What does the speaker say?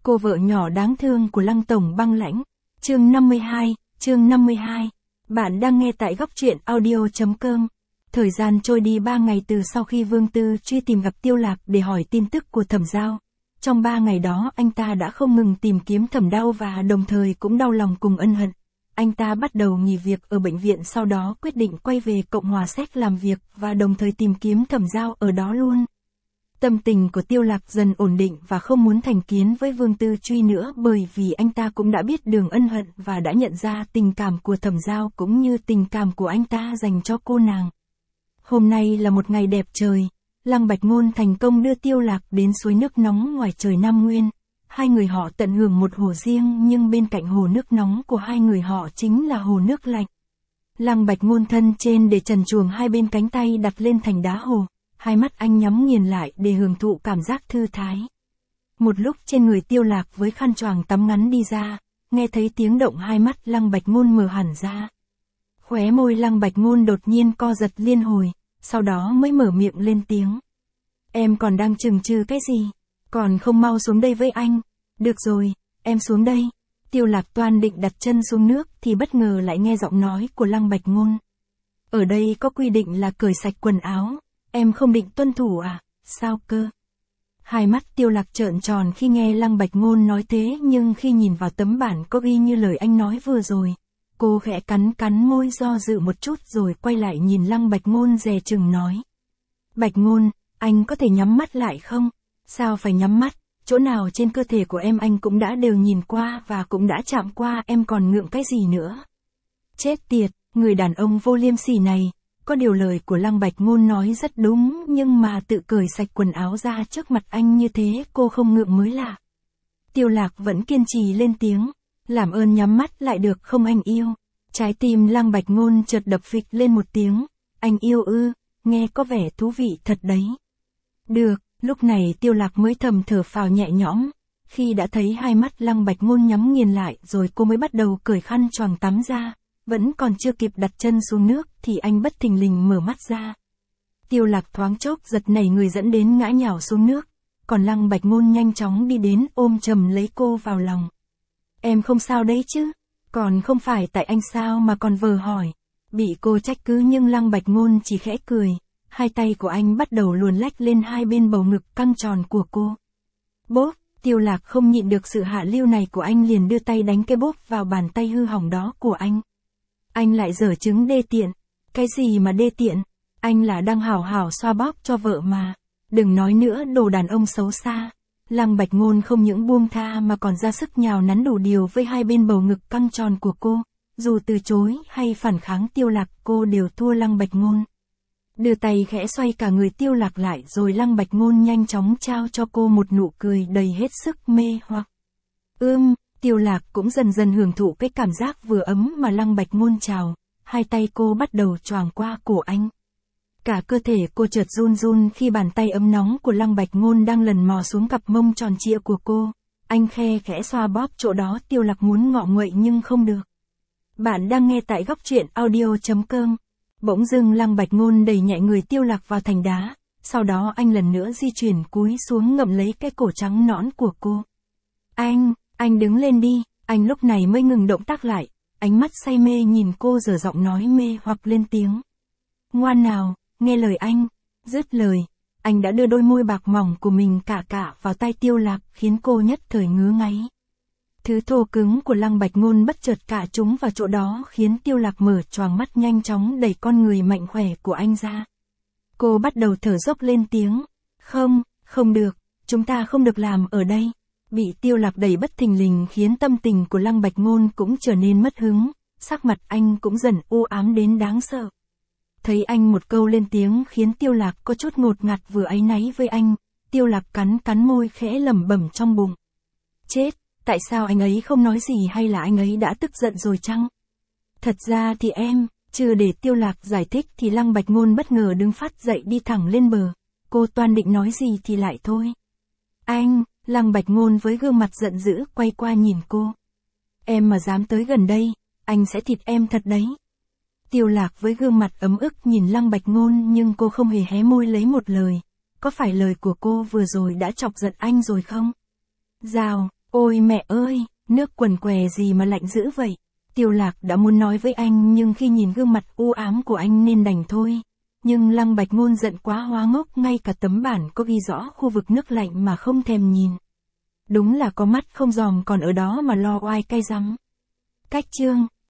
cô vợ nhỏ đáng thương của Lăng Tổng băng lãnh. Chương 52. Bạn đang nghe tại góc truyện audio.com. Thời gian trôi đi 3 ngày từ sau khi Vương Tư truy tìm gặp Tiêu Lạc để hỏi tin tức của Thẩm Giao. Trong 3 ngày đó anh ta đã không ngừng tìm kiếm Thẩm Đao và đồng thời cũng đau lòng cùng ân hận. Anh ta bắt đầu nghỉ việc ở bệnh viện, sau đó quyết định quay về Cộng hòa Séc làm việc và đồng thời tìm kiếm Thẩm Giao ở đó luôn. Tâm tình của Tiêu Lạc dần ổn định và không muốn thành kiến với Vương Tư Truy nữa, bởi vì anh ta cũng đã biết đường ân hận và đã nhận ra tình cảm của Thẩm Giao cũng như tình cảm của anh ta dành cho cô nàng. Hôm nay là một ngày đẹp trời, Lăng Bạch Ngôn thành công đưa Tiêu Lạc đến suối nước nóng ngoài trời Nam Nguyên. Hai người họ tận hưởng một hồ riêng, nhưng bên cạnh hồ nước nóng của hai người họ chính là hồ nước lạnh. Lăng Bạch Ngôn thân trên để trần truồng, hai bên cánh tay đặt lên thành đá hồ. Hai mắt anh nhắm nghiền lại để hưởng thụ cảm giác thư thái. Một lúc trên người Tiêu Lạc với khăn choàng tắm ngắn đi ra, nghe thấy tiếng động, hai mắt Lăng Bạch Ngôn mở hẳn ra. Khóe môi Lăng Bạch Ngôn đột nhiên co giật liên hồi, sau đó mới mở miệng lên tiếng. Em còn đang chừng chừ cái gì? Còn không mau xuống đây với anh. Được rồi, em xuống đây. Tiêu Lạc toan định đặt chân xuống nước thì bất ngờ lại nghe giọng nói của Lăng Bạch Ngôn. Ở đây có quy định là cởi sạch quần áo. Em không định tuân thủ à? Sao cơ? Hai mắt Tiêu Lạc trợn tròn khi nghe Lăng Bạch Ngôn nói thế, nhưng khi nhìn vào tấm bản có ghi như lời anh nói vừa rồi, cô khẽ cắn môi do dự một chút rồi quay lại nhìn Lăng Bạch Ngôn dè chừng nói. Bạch Ngôn, anh có thể nhắm mắt lại không? Sao phải nhắm mắt? Chỗ nào trên cơ thể của em anh cũng đã đều nhìn qua và cũng đã chạm qua, em còn ngượng cái gì nữa? Chết tiệt, người đàn ông vô liêm sỉ này. Có điều lời của Lăng Bạch Ngôn nói rất đúng, nhưng mà tự cởi sạch quần áo ra trước mặt anh như thế cô không ngượng mới lạ. Tiêu Lạc vẫn kiên trì lên tiếng. Làm ơn nhắm mắt lại được không anh yêu? Trái tim Lăng Bạch Ngôn chợt đập phịch lên một tiếng. Anh yêu ư? Nghe có vẻ thú vị thật đấy. Được, lúc này Tiêu Lạc mới thầm thở phào nhẹ nhõm. Khi đã thấy hai mắt Lăng Bạch Ngôn nhắm nghiền lại rồi cô mới bắt đầu cởi khăn choàng tắm ra. Vẫn còn chưa kịp đặt chân xuống nước thì anh bất thình lình mở mắt ra. Tiêu Lạc thoáng chốc giật nảy người dẫn đến ngã nhào xuống nước. Còn Lăng Bạch Ngôn nhanh chóng đi đến ôm chầm lấy cô vào lòng. Em không sao đấy chứ? Còn không phải tại anh sao mà còn vờ hỏi. Bị cô trách cứ nhưng Lăng Bạch Ngôn chỉ khẽ cười. Hai tay của anh bắt đầu luồn lách lên hai bên bầu ngực căng tròn của cô. Bốp, Tiêu Lạc không nhịn được sự hạ lưu này của anh, liền đưa tay đánh cái bốp vào bàn tay hư hỏng đó của anh. Anh lại giở trứng đê tiện. Cái gì mà đê tiện? Anh là đang hảo hảo xoa bóp cho vợ mà. Đừng nói nữa, đồ đàn ông xấu xa. Lăng Bạch Ngôn không những buông tha mà còn ra sức nhào nắn đủ điều với hai bên bầu ngực căng tròn của cô. Dù từ chối hay phản kháng Tiêu Lạc, cô đều thua Lăng Bạch Ngôn. Đưa tay khẽ xoay cả người Tiêu Lạc lại rồi Lăng Bạch Ngôn nhanh chóng trao cho cô một nụ cười đầy hết sức mê hoặc. Tiêu Lạc cũng dần dần hưởng thụ cái cảm giác vừa ấm mà Lăng Bạch Ngôn trào. Hai tay cô bắt đầu choàng qua cổ anh. Cả cơ thể cô chợt run run khi bàn tay ấm nóng của Lăng Bạch Ngôn đang lần mò xuống cặp mông tròn trịa của cô. Anh khẽ xoa bóp chỗ đó Tiêu Lạc muốn ngọ nguậy nhưng không được. Bạn đang nghe tại góc truyện audio.com. Bỗng dưng Lăng Bạch Ngôn đẩy nhẹ người Tiêu Lạc vào thành đá. Sau đó anh lần nữa di chuyển cúi xuống ngậm lấy cái cổ trắng nõn của cô. Anh đứng lên đi. Anh lúc này mới ngừng động tác lại. Ánh mắt say mê nhìn cô, giở giọng nói mê hoặc lên tiếng. Ngoan nào, nghe lời anh. Dứt lời, anh đã đưa đôi môi bạc mỏng của mình cả vào tay Tiêu Lạc, khiến cô nhất thời ngứa ngáy. Thứ thô cứng của Lăng Bạch Ngôn bất chợt cả chúng vào chỗ đó khiến Tiêu Lạc mở choàng mắt, nhanh chóng đẩy con người mạnh khỏe của anh ra. Cô bắt đầu thở dốc lên tiếng. Không được, chúng ta không được làm ở đây. Bị Tiêu Lạc đẩy bất thình lình khiến tâm tình của Lăng Bạch Ngôn cũng trở nên mất hứng, sắc mặt anh cũng dần u ám đến đáng sợ. Thấy anh một câu lên tiếng khiến Tiêu Lạc có chút ngột ngạt vừa áy náy với anh, Tiêu Lạc cắn môi khẽ lẩm bẩm trong bụng. Chết, tại sao anh ấy không nói gì, hay là anh ấy đã tức giận rồi chăng? Thật ra thì em, chưa để Tiêu Lạc giải thích thì Lăng Bạch Ngôn bất ngờ đứng phát dậy đi thẳng lên bờ. Cô toan định nói gì thì lại thôi. Lăng Bạch Ngôn với gương mặt giận dữ quay qua nhìn cô. Em mà dám tới gần đây, anh sẽ thịt em thật đấy. Tiêu Lạc với gương mặt ấm ức nhìn Lăng Bạch Ngôn nhưng cô không hề hé môi lấy một lời. Có phải lời của cô vừa rồi đã chọc giận anh rồi không? Rào, Ôi mẹ ơi, nước quần què gì mà lạnh dữ vậy? Tiêu Lạc đã muốn nói với anh nhưng khi nhìn gương mặt u ám của anh nên đành thôi. Nhưng Lăng Bạch Ngôn giận quá hóa ngốc, ngay cả tấm bản có ghi rõ khu vực nước lạnh mà không thèm nhìn. Đúng là có mắt không dòm còn ở đó mà lo oai cay rắm. Cách chương